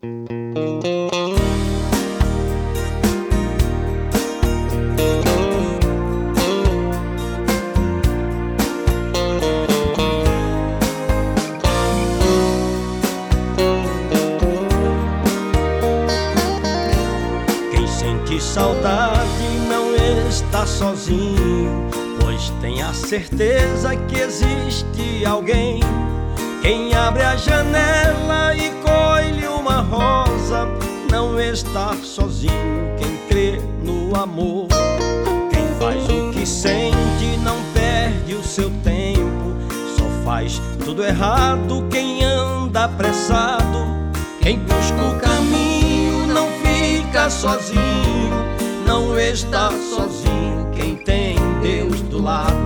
Quem sente saudade não está sozinho, pois tem a certeza que existe alguém. Quem abre a janela e colhe uma rosa não está sozinho. Quem crê no amor, quem faz o que sente não perde o seu tempo. Só faz tudo errado quem anda apressado. Quem busca o caminho não fica sozinho, não está sozinho. Quem tem Deus do lado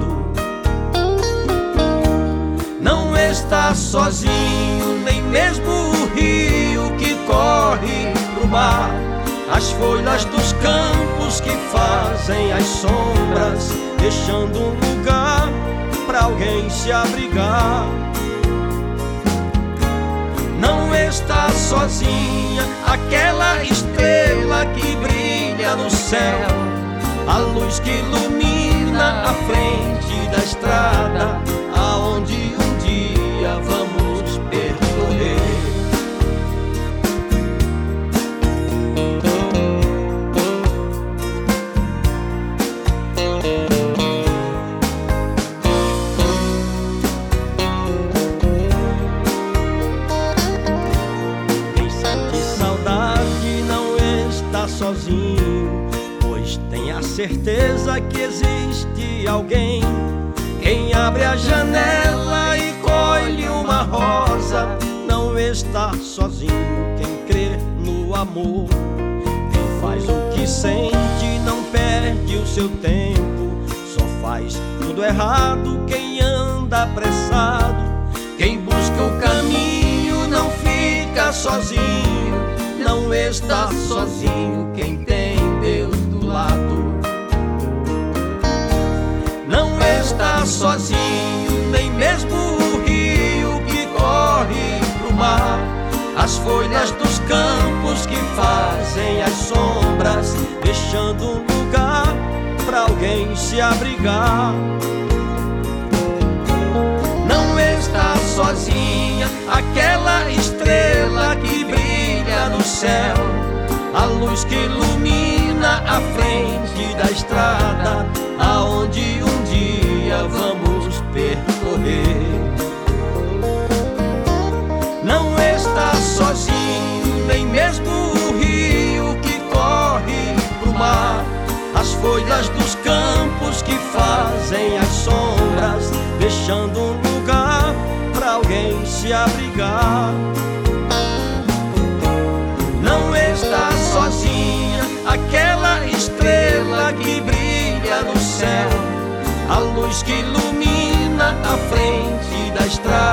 não está sozinho, nem mesmo o rio que corre pro mar, as folhas dos campos que fazem as sombras, deixando um lugar pra alguém se abrigar. Não está sozinha aquela estrela que brilha no céu, a luz que ilumina a frente da estrada, aonde um dia vamos percorrer. Quem sente saudade não está sozinho, pois tem a certeza que existe alguém. Quem abre a janela e colhe uma rosa não está sozinho. Quem crê no amor, quem faz o que sente não perde o seu tempo. Só faz tudo errado quem anda apressado. Quem busca o caminho não fica sozinho, não está sozinho. Quem tem Deus do lado não está sozinho, nem mesmo o rio que corre pro mar, as folhas dos campos que fazem as sombras, deixando um lugar pra alguém se abrigar. Não está sozinha aquela estrela que brilha no céu, a luz que ilumina a frente da estrada, aonde um dia vamos percorrer. Não está sozinho, nem mesmo o rio que corre pro mar, as folhas dos campos que fazem as sombras, deixando um lugar pra alguém se abrigar. Não está sozinha aquela estrela que brilha no céu, a luz que ilumina a frente da estrada,